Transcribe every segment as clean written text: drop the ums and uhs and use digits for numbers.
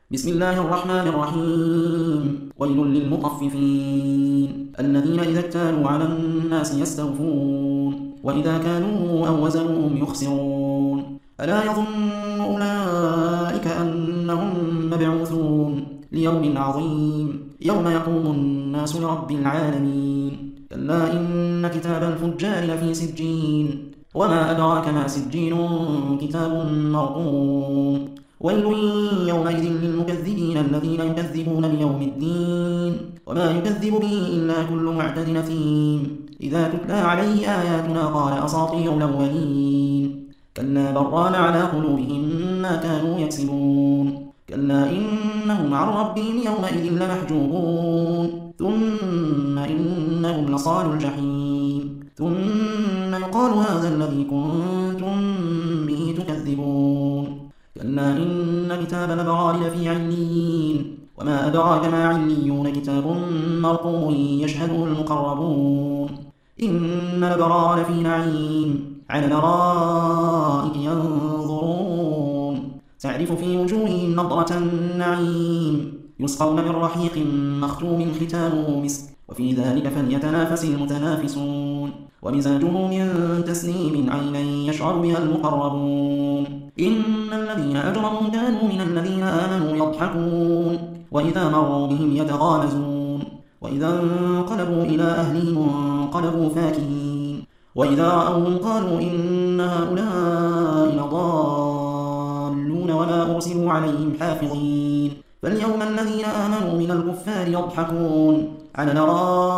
بسم الله الرحمن الرحيم. ويل للمطففين الذين إذا اكتالوا على الناس يستوفون وإذا كانوا أو وزنوهم يخسرون. ألا يظن أولئك أنهم مبعوثون ليوم عظيم يوم يقوم الناس لرب العالمين. كلا إن كتاب الفجار لفي سجين وما أدراك ما سجين كتاب مرقوم. ويل يومئذ للمكذبين الذين يكذبون بيوم الدين وما يكذب به إلا كل معتد أثيم إذا تتلى عليه آياتنا قال أساطير الأولين. كلا بران على قلوبهم ما كانوا يكسبون. كلا إنهم عن ربهم يومئذ لمحجوبون ثم إنهم لصالوا الجحيم ثم يقال هذا الذي كنتم به تكذبون. كلا إن كتاب الأبرار لفي عليين وما أدراك ما عليون كتاب مرقوم يشهده المقربون. إن الأبرار لفي نعيم على الأرائك ينظرون تعرف في وجوههم نضرة النعيم يسقون من رحيق مختوم ختامه مسك وفي ذلك فليتنافس المتنافسون. ومزاجه من تسنيم عينا يشعر بها المقربون. إن الذين أجرموا كانوا من الذين آمنوا يضحكون وإذا مروا بهم يتغامزون وإذا انقلبوا إلى أهلهم انقلبوا فاكهين وإذا رأوهم قالوا إن هؤلاء لضالون وما أرسلوا عليهم حافظين. فاليوم الذين آمنوا من الكفار يضحكون على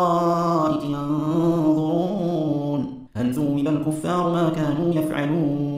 الأرائك ينظرون هل ثوب الكفار ما كانوا يفعلون.